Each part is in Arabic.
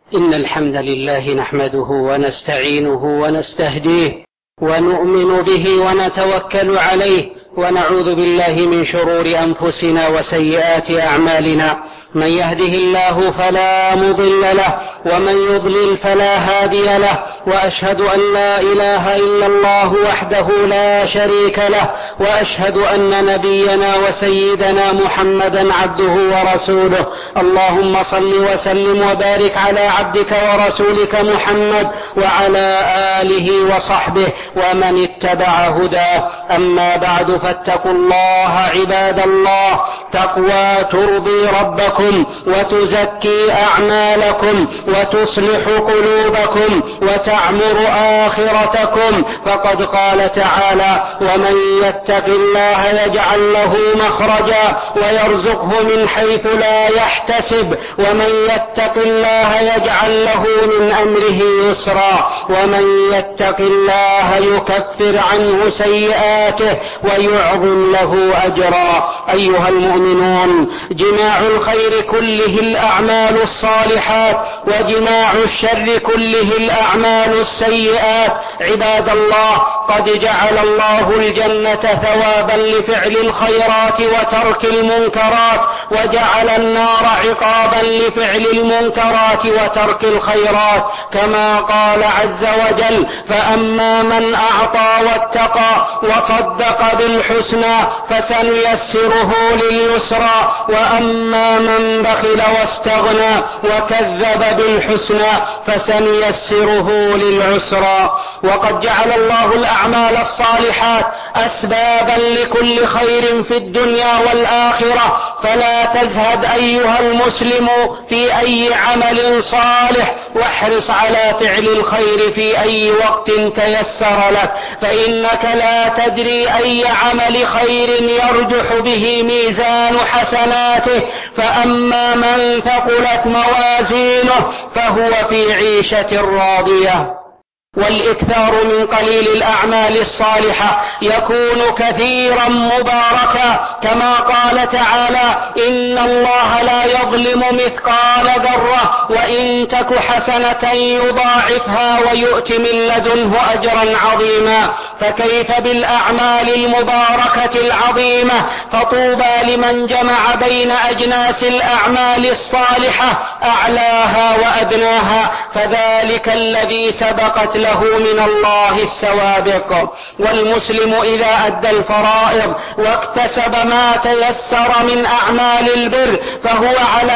إن الحمد لله نحمده ونستعينه ونستهديه ونؤمن به ونتوكل عليه، ونعوذ بالله من شرور أنفسنا وسيئات أعمالنا. من يهده الله فلا مضل له، ومن يضلل فلا هادي له، وأشهد أن لا إله إلا الله وحده لا شريك له، وأشهد أن نبينا وسيدنا محمدا عبده ورسوله. اللهم صل وسلم وبارك على عبدك ورسولك محمد وعلى آله وصحبه ومن اتبع هداه. أما بعد، فاتقوا الله عباد الله، تقوى ترضي ربكم وتزكي أعمالكم وتصلح قلوبكم وتعمر آخرتكم. فقد قال تعالى: ومن يتق الله يجعل له مخرجا ويرزقه من حيث لا يحتسب، ومن يتق الله يجعل له من أمره يسرا، ومن يتق الله يكفر عنه سيئاته ويعظم له أجرا. أيها المؤمنون، جماع الخير كله الأعمال الصالحات، وجماع الشر كله الأعمال السيئات. عباد الله، قد جعل الله الجنة ثوابا لفعل الخيرات وترك المنكرات، وجعل النار عقابا لفعل المنكرات وترك الخيرات، كما قال عز وجل: فأما من أعطى واتقى وصدق بالحسنى فسنيسره لليسرى، وأما من بخل واستغنى وكذب بالحسنى فسنيسره للعسرى. وقد جعل الله الأعمال الصالحات أسبابا لكل خير في الدنيا والآخرة، فلا تزهد أيها المسلم في أي عمل صالح، واحرص على فعل الخير في أي وقت تيسر لك، فإنك لا تدري أي عمل خير يرجح به ميزان حسناته. فأما من ثقلت موازينه فهو في عيشة راضية. والإكثار من قليل الأعمال الصالحة يكون كثيرا مباركا، كما قال تعالى: إن الله لا يظلم مثقال ذرة وإن تك حسنة يضاعفها ويؤت من لدنه أجرا عظيما. فكيف بالأعمال المباركة العظيمة؟ فطوبى لمن جمع بين أجناس الأعمال الصالحة أعلاها وأدناها، فذلك الذي سبقت له من الله السوابق. والمسلم إذا أدى الفرائض واكتسب ما تيسر من أعمال البر فهو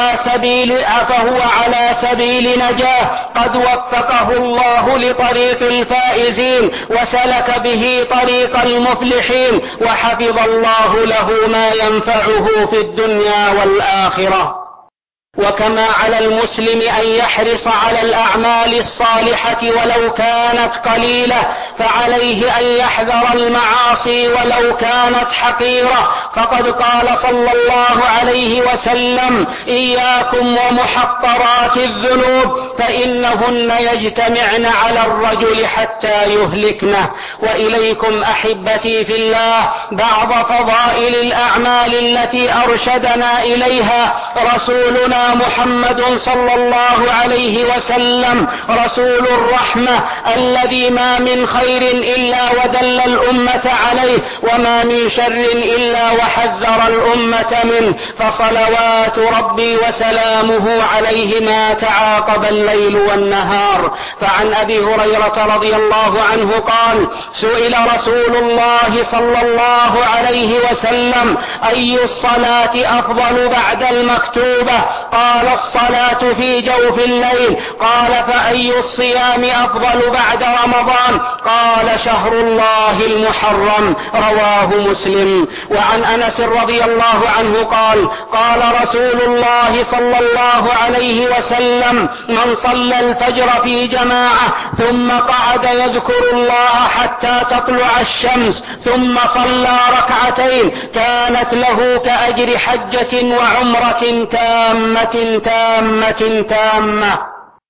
على سبيل نجاة، قد وفقه الله لطريق الفائزين وسلك به طريق المفلحين، وحفظ الله له ما ينفعه في الدنيا والآخرة. وكما على المسلم أن يحرص على الأعمال الصالحة ولو كانت قليلة، فعليه أن يحذر المعاصي ولو كانت حقيرة. فقد قال صلى الله عليه وسلم: إياكم ومحقرات الذنوب فإنهن يجتمعن على الرجل حتى يهلكنه. وإليكم أحبتي في الله بعض فضائل الأعمال التي أرشدنا إليها رسولنا محمد صلى الله عليه وسلم، رسول الرحمة الذي ما من خير إلا ودل الأمة عليه، وما من شر إلا وحذر الأمة منه، فصلوات ربي وسلامه عليه ما تعاقب الليل والنهار. فعن أبي هريرة رضي الله عنه قال: سئل رسول الله صلى الله عليه وسلم: أي الصلاة أفضل بعد المكتوبة؟ قال: الصلاة في جوف الليل. قال: فأي الصيام أفضل بعد رمضان؟ قال: شهر الله المحرم. رواه مسلم. وعن أنس رضي الله عنه قال: قال رسول الله صلى الله عليه وسلم: من صلى الفجر في جماعة ثم قعد يذكر الله حتى تطلع الشمس ثم صلى ركعتين كانت له كأجر حجة وعمرة تامة.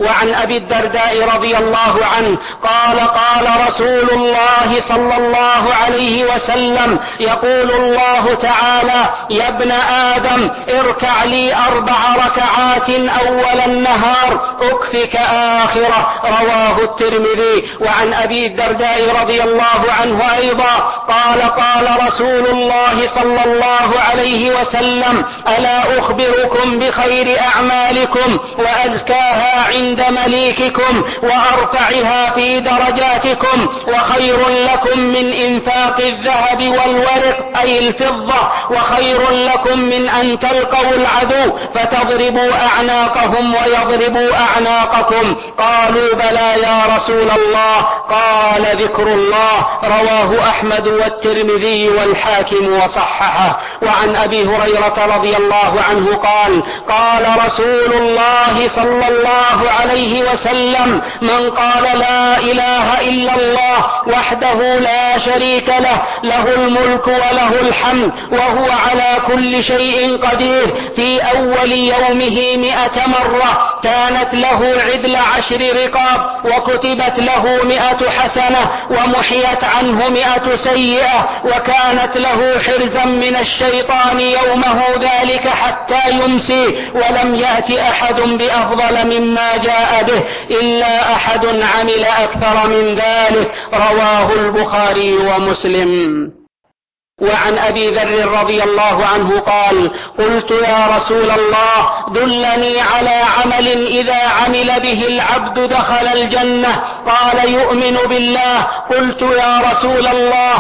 وعن أبي الدرداء رضي الله عنه قال قال رسول الله صلى الله عليه وسلم يقول الله تعالى يا ابن آدم اركع لي 4 ركعات أول النهار أكفك آخرة، رواه الترمذي. وعن أبي الدرداء رضي الله عنه أيضا قال قال رسول الله صلى الله عليه وسلم ألا أخبركم بخير أعمالكم وأزكاها عند مليككم وأرفعها في درجاتكم وخير لكم من إنفاق الذهب والورق أي الفضة، وخير لكم من أن تلقوا العدو فتضربوا أعناقهم ويضربوا أعناقكم. قالوا بلى يا رسول الله، قال ذكر الله، رواه أحمد والترمذي والحاكم وصححه. وعن أبي هريرة رضي الله عنه قال قال رسول الله صلى الله عليه وسلم من قال لا إله إلا الله وحده لا شريك له له الملك وله الحمد وهو على كل شيء قدير في أول يومه 100 مرة كانت له عدل 10 رقاب وكتبت له 100 حسنة ومحيت عنه 100 سيئة وكانت له حرزا من الشيطان يومه ذلك حتى يمسي، ولم يأت أحد بأفضل مما جاء به إلا أحد عمل أكثر من ذلك، رواه البخاري ومسلم. وعن أبي ذر رضي الله عنه قال قلت يا رسول الله دلني على عمل إذا عمل به العبد دخل الجنة، قال يؤمن بالله. قلت يا رسول الله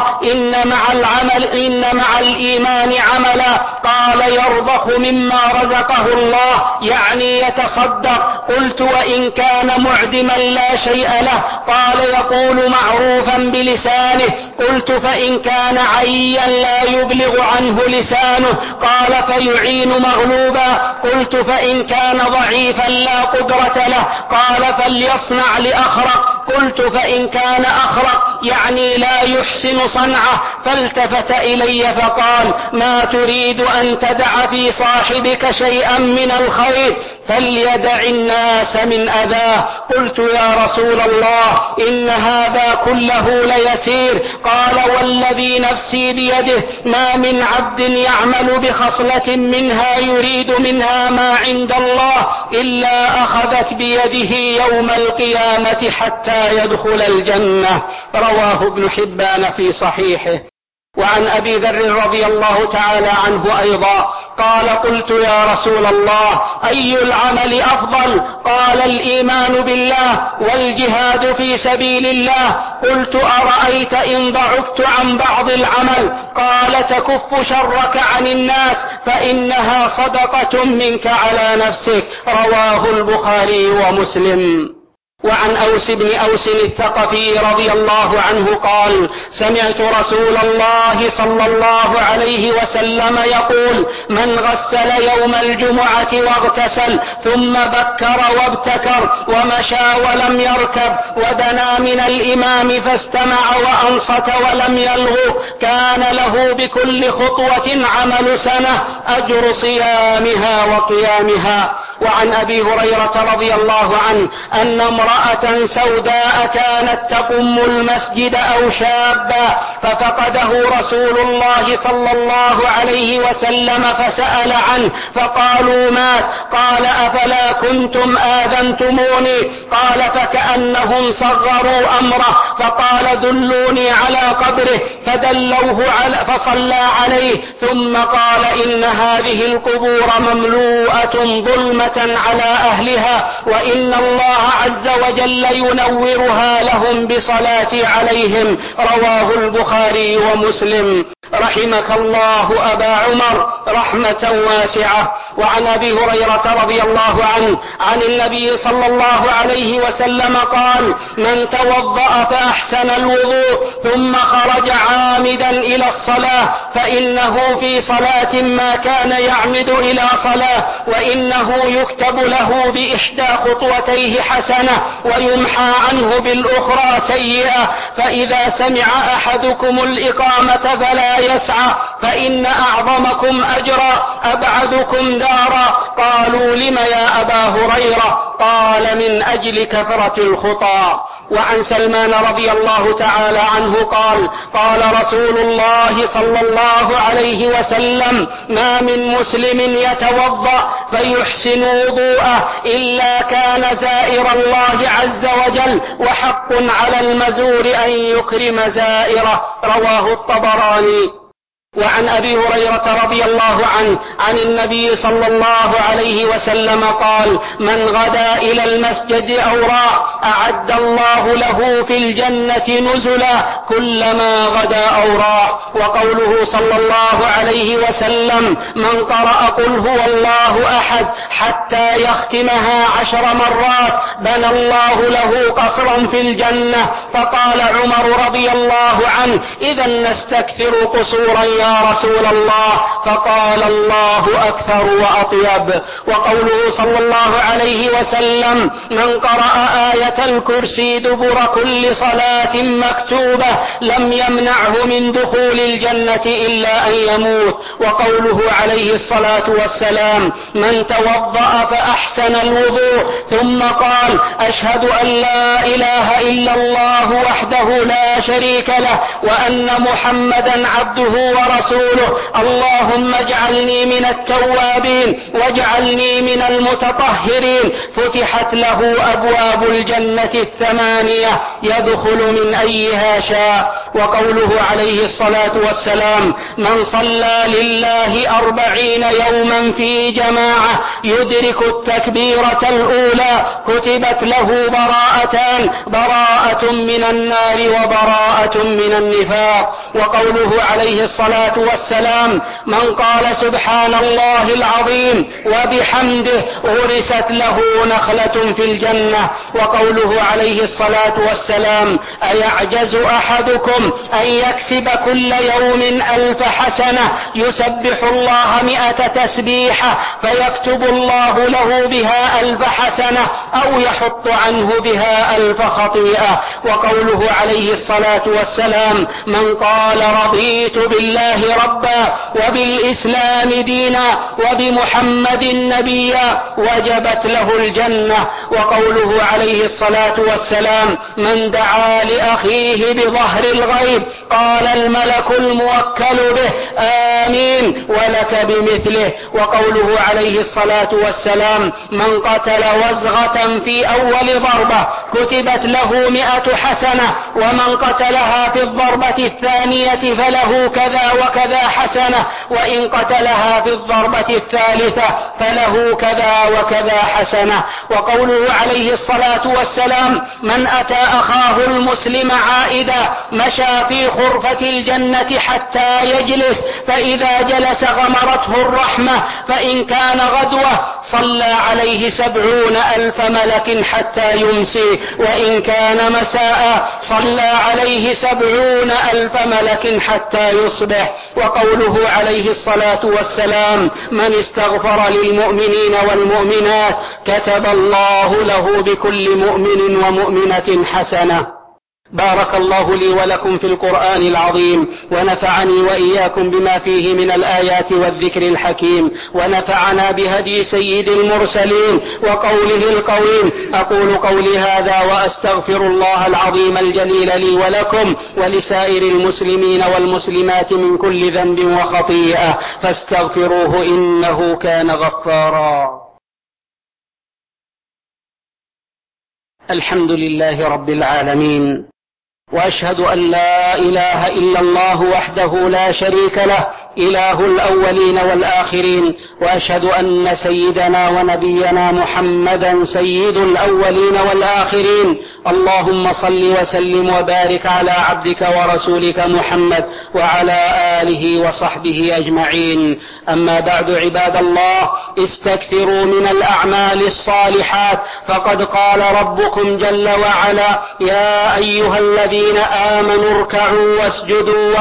إن مع الإيمان عملا، قال يرضخ مما رزقه الله يعني يتصدق. قلت وإن كان معدما لا شيء له، قال يقول معروفا بلسانه. قلت فإن كان عيا لا يبلغ عنه لسانه، قال فيعين مغلوبا. قلت فإن كان ضعيفا لا قدرة له، قال فليصنع لأخرق. قلت فإن كان أخرق يعني لا يحسن صنعه، فالتفت إلي فقال ما تريد أن تدع في صاحبك شيئا من الخير فليدع الناس من أذاه. قلت يا رسول الله إن هذا كله ليسير. قال والذي نفسي بيده ما من عبد يعمل بخصلة منها يريد منها ما عند الله إلا أخذت بيده يوم القيامة حتى يدخل الجنة، رواه ابن حبان في صحيحه. وعن أبي ذر رضي الله تعالى عنه أيضا قال قلت يا رسول الله أي العمل أفضل؟ قال الإيمان بالله والجهاد في سبيل الله. قلت أرأيت إن ضعفت عن بعض العمل؟ قال تكف شرك عن الناس فإنها صدقة منك على نفسك، رواه البخاري ومسلم. وعن أوس بن أوس الثقفي رضي الله عنه قال سمعت رسول الله صلى الله عليه وسلم يقول من غسل يوم الجمعة واغتسل ثم بكر وابتكر ومشى ولم يركب ودنا من الإمام فاستمع وأنصت ولم يلغو كان له بكل خطوة عمل سنة أجر صيامها وقيامها. وعن أبي هريرة رضي الله عنه أن امرأة سوداء كانت تقم المسجد أو شابا ففقده رسول الله صلى الله عليه وسلم فسأل عنه فقالوا مات. قال أفلا كنتم آذنتموني؟ قال فكأنهم صغروا أمره فقال دلوني على قبره فدلوه فصلى عليه ثم قال إن هذه القبور مملوءة ظلمة على أهلها وإن الله عز وجل ينورها لهم بصلاة عليهم، رواه البخاري ومسلم. رحمك الله أبا عمر رحمة واسعة. وعن أبي هريرة رضي الله عنه عن النبي صلى الله عليه وسلم قال من توضأ فأحسن الوضوء ثم خرج عامدا إلى الصلاة فإنه في صلاة ما كان يعمد إلى صلاة وإنه يكتب له بإحدى خطوتيه حسنة ويمحى عنه بالأخرى سيئة. فإذا سمع أحدكم الإقامة فلا يسعى فإن أعظمكم أجرا أبعدكم دارا. قالوا لم يا أبا أبا هريرة، قال من أجل كثرة الخطى. وعن سلمان رضي الله تعالى عنه قال قال رسول الله صلى الله عليه وسلم: ما من مسلم يتوضأ فيحسن وضوءه إلا كان زائر الله عز وجل، وحق على المزور أن يكرم زائره. رواه الطبراني. وعن أبي هريرة رضي الله عنه عن النبي صلى الله عليه وسلم قال: من غدا إلى المسجد أو راح أعد الله له في الجنة نزلا كلما غدا أو راح. وقوله صلى الله عليه وسلم: من قرأ قل هو الله أحد حتى يختمها 10 مرات بنى الله له قصرا في الجنة. فقال عمر رضي الله عنه: إذا نستكثر قصورا يا رسول الله. فقال: الله أكثر وأطيب. وقوله صلى الله عليه وسلم: من قرأ آية الكرسي دبر كل صلاة مكتوبة لم يمنعه من دخول الجنة إلا أن يموت. وقوله عليه الصلاة والسلام: من توضأ فأحسن الوضوء ثم قال: أشهد أن لا إله إلا الله وحده لا شريك له وأن محمدا عبده ورسوله، اللهم اجعلني من التوابين واجعلني من المتطهرين، فتحت له أبواب الجنة 8 يدخل من أيها شاء. وقوله عليه الصلاة والسلام: من صلى لله 40 يوما في جماعة يدرك التكبيرة الأولى كتبت له براءتان: براءة من النار وبراءة من النفاق. وقوله عليه الصلاة والسلام: من قال سبحان الله العظيم وبحمده غرست له نخلة في الجنة. وقوله عليه الصلاة والسلام: أيعجز أحدكم أن يكسب كل يوم 1000 حسنة يسبح الله 100 تسبيحة فيكتب الله له بها 1000 حسنة أو يحط عنه بها 1000 خطيئة. وقوله عليه الصلاة والسلام: من قال رضيت بالله ربا وبالإسلام دينا وبمحمد نبيا وجبت له الجنة. وقوله عليه الصلاة والسلام: من دعا لأخيه بظهر الغيب قال الملك الموكل به آمين ولك بمثله. وقوله عليه الصلاة والسلام: من قتل وزغة في أول ضربة كتبت له 100 حسنة ومن قتلها في الضربة الثانية فله كذا وكذا حسنة وإن قتلها في الضربة الثالثة فله كذا وكذا حسنة. وقوله عليه الصلاة والسلام: من أتى أخاه المسلم عائدا مشى في خرفة الجنة حتى يجلس فإذا جلس غمرته الرحمة فإن كان غدوة صلى عليه 70,000 ملك حتى يمسي وإن كان مساء صلى عليه 70,000 ملك حتى يصبح. وقوله عليه الصلاة والسلام: من استغفر للمؤمنين والمؤمنات كتب الله له بكل مؤمن ومؤمنة حسنة. بارك الله لي ولكم في القرآن العظيم ونفعني وإياكم بما فيه من الآيات والذكر الحكيم ونفعنا بهدي سيد المرسلين وقوله القويم. أقول قولي هذا وأستغفر الله العظيم الجليل لي ولكم ولسائر المسلمين والمسلمات من كل ذنب وخطيئة فاستغفروه إنه كان غفارا. الحمد لله رب العالمين، وأشهد أن لا إله إلا الله وحده لا شريك له إله الأولين والآخرين، وأشهد أن سيدنا ونبينا محمدا سيد الأولين والآخرين. اللهم صل وسلم وبارك على عبدك ورسولك محمد وعلى آله وصحبه أجمعين. أما بعد عباد الله، استكثروا من الأعمال الصالحات، فقد قال ربكم جل وعلا: يا أيها الذين آمنوا اركعوا واسجدوا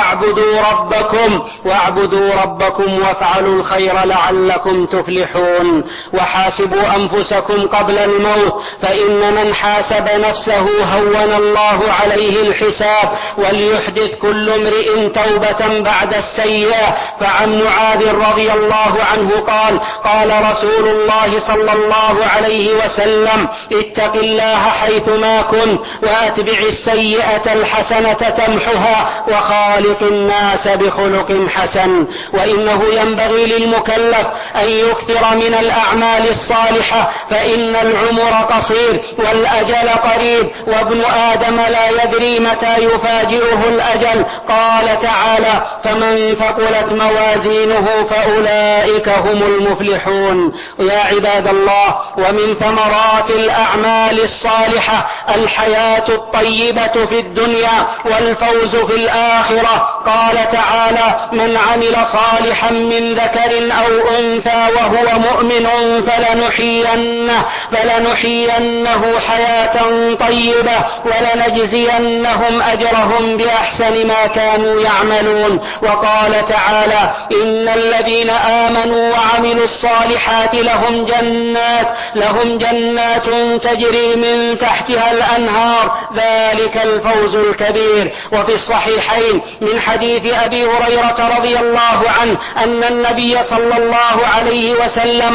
واعبدوا ربكم وافعلوا الخير لعلكم تفلحون. وحاسبوا أنفسكم قبل الموت، فإن من حاسب نفسه هون الله عليه الحساب، وليحدث كل امرئ توبة بعد السيئة. فعن معاذ رضي الله عنه قال: قال رسول الله صلى الله عليه وسلم: اتق الله حيثما كنت وأتبع السيئة الحسنة تمحها وخالق الناس بخلق حسن. وإنه ينبغي للمكلف أن يكثر من الأعمال الصالحة، فإن العمر قصير والأجل قريب، وابن آدم لا يدري متى يفاجئه الأجل. قال تعالى: فمن ثقلت موازينه فأولئك هم المفلحون. يا عباد الله، ومن ثمرات الأعمال الصالحة الحياة الطيبة في الدنيا والفوز في الآخرة. قال تعالى: من عمل صالحا من ذكر أو أنثى وهو مؤمن فلنحيينه حياة طيبة ولنجزينهم أجرهم بأحسن ما كانوا يعملون. وقال تعالى: إن الذين آمنوا وعملوا الصالحات لهم جنات تجري من تحتها الأنهار، ذلك الفوز الكبير. وفي الصحيحين من حديث أبي هريرة رضي الله عنه أن النبي صلى الله عليه وسلم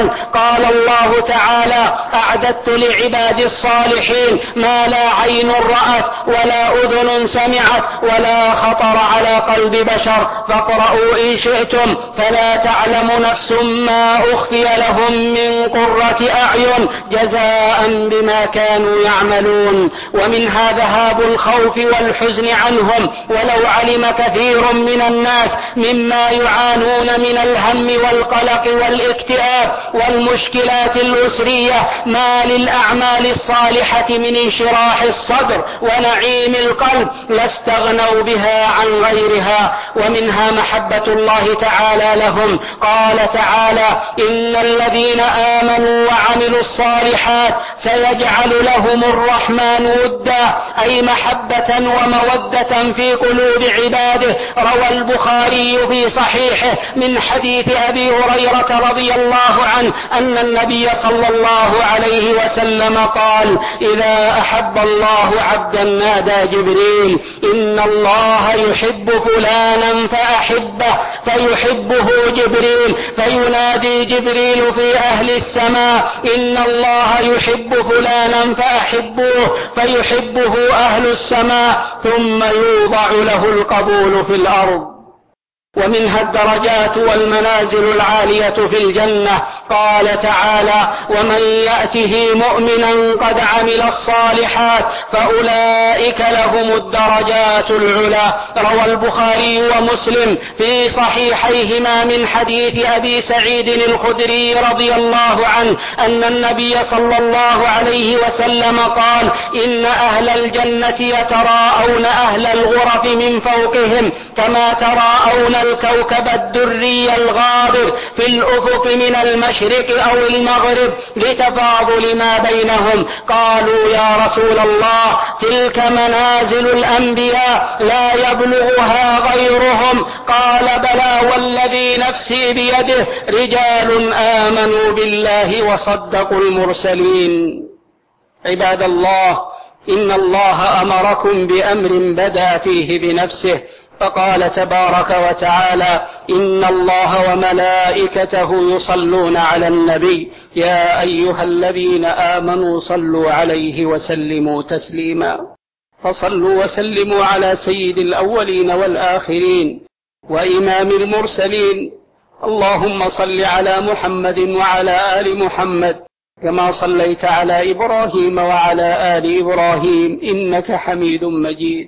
قال الله تعالى: أعددت لعبادي الصالحين ما لا عين رأت ولا أذن سمعت ولا خطر على قلب بشر، فاقرؤوا إن شئتم، فلا تعلم نفس ما أخفي لهم من قرة أعين جزاء بما كانوا يعملون. ومنها ذهاب الخوف والحزن عنهم. ولو علم كثير من الناس مما يعانون من الهم والقلق والاكتئاب والمشكلات الأسرية ما للأعمال الصالحة من انشراح الصدر ونعيم القلب لاستغنوا بها عن غيرها. ومنها محبة الله تعالى لهم. قال تعالى: إن الذين آمنوا وعملوا الصالحات سيجعل لهم الرحمن ودا، أي محبة ومودة في قلوب عباده. روى البخاري في صحيحه من حديث أبي هريرة رضي الله عنه أن النبي صلى الله عليه وسلم قال: إذا أحب الله عبدا نادى جبريل: إن الله يحب فلانا فأحبه، فيحبه جبريل، فينادي جبريل في أهل السماء: إن الله يحب فلانا فأحبوه، فيحبه أهل السماء، ثم يوضع له القبول في الأرض. ومنها الدرجات والمنازل العالية في الجنة. قال تعالى: ومن يأته مؤمنا قد عمل الصالحات فأولئك لهم الدرجات العلى. روى البخاري ومسلم في صحيحيهما من حديث أبي سعيد الخدري رضي الله عنه أن النبي صلى الله عليه وسلم قال: إن أهل الجنة يتراءون أهل الغرف من فوقهم كما تراءون الكوكب الدري الغابر في الأفق من المشرق أو المغرب لتفاضل ما بينهم. قالوا: يا رسول الله، تلك منازل الأنبياء لا يبلغها غيرهم. قال: بلى والذي نفسي بيده، رجال آمنوا بالله وصدقوا المرسلين. عباد الله، إن الله أمركم بأمر بدأ فيه بنفسه، فقال تبارك وتعالى: إن الله وملائكته يصلون على النبي يا أيها الذين آمنوا صلوا عليه وسلموا تسليما. فصلوا وسلموا على سيد الأولين والآخرين وإمام المرسلين. اللهم صل على محمد وعلى آل محمد كما صليت على إبراهيم وعلى آل إبراهيم إنك حميد مجيد.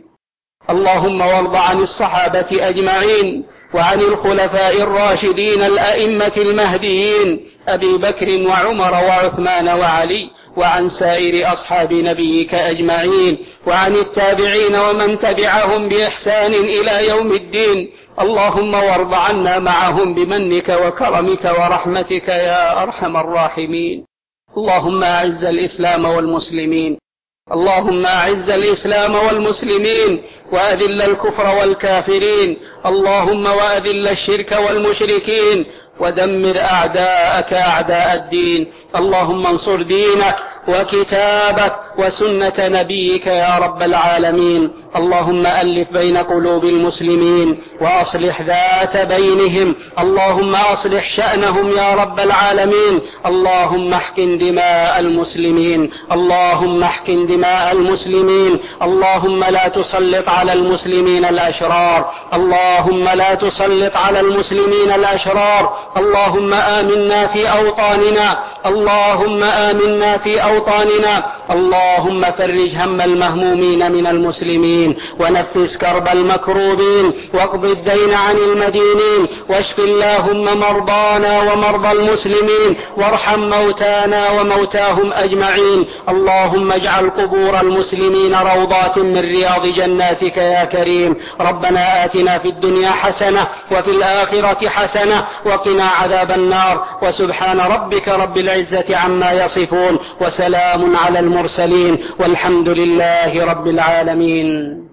اللهم وارض عن الصحابة أجمعين وعن الخلفاء الراشدين الأئمة المهديين أبي بكر وعمر وعثمان وعلي، وعن سائر أصحاب نبيك أجمعين، وعن التابعين ومن تبعهم بإحسان إلى يوم الدين. اللهم وارض عنا معهم بمنك وكرمك ورحمتك يا أرحم الراحمين. اللهم أعز الإسلام والمسلمين، اللهم أعز الإسلام والمسلمين وأذل الكفر والكافرين. اللهم وأذل الشرك والمشركين ودمر أعداءك أعداء الدين. اللهم انصر دينك وكتابك وسنة نبيك يا رب العالمين. اللهم ألف بين قلوب المسلمين وأصلح ذات بينهم، اللهم أصلح شأنهم يا رب العالمين. اللهم احقن دماء المسلمين، اللهم احقن دماء المسلمين. اللهم لا تسلط على المسلمين الأشرار، اللهم لا تسلط على المسلمين الأشرار. اللهم آمنا في أوطاننا، اللهم آمنا في أوطاننا. اللهم فرج هم المهمومين من المسلمين، ونفس كرب المكروبين، واقض الدين عن المدينين، واشف اللهم مرضانا ومرضى المسلمين، وارحم موتانا وموتاهم أجمعين. اللهم اجعل قبور المسلمين روضات من رياض جناتك يا كريم. ربنا آتنا في الدنيا حسنة وفي الآخرة حسنة وقنا عذاب النار. وسبحان ربك رب العزة عما يصفون، وسلام على المرسلين، والحمد لله رب العالمين.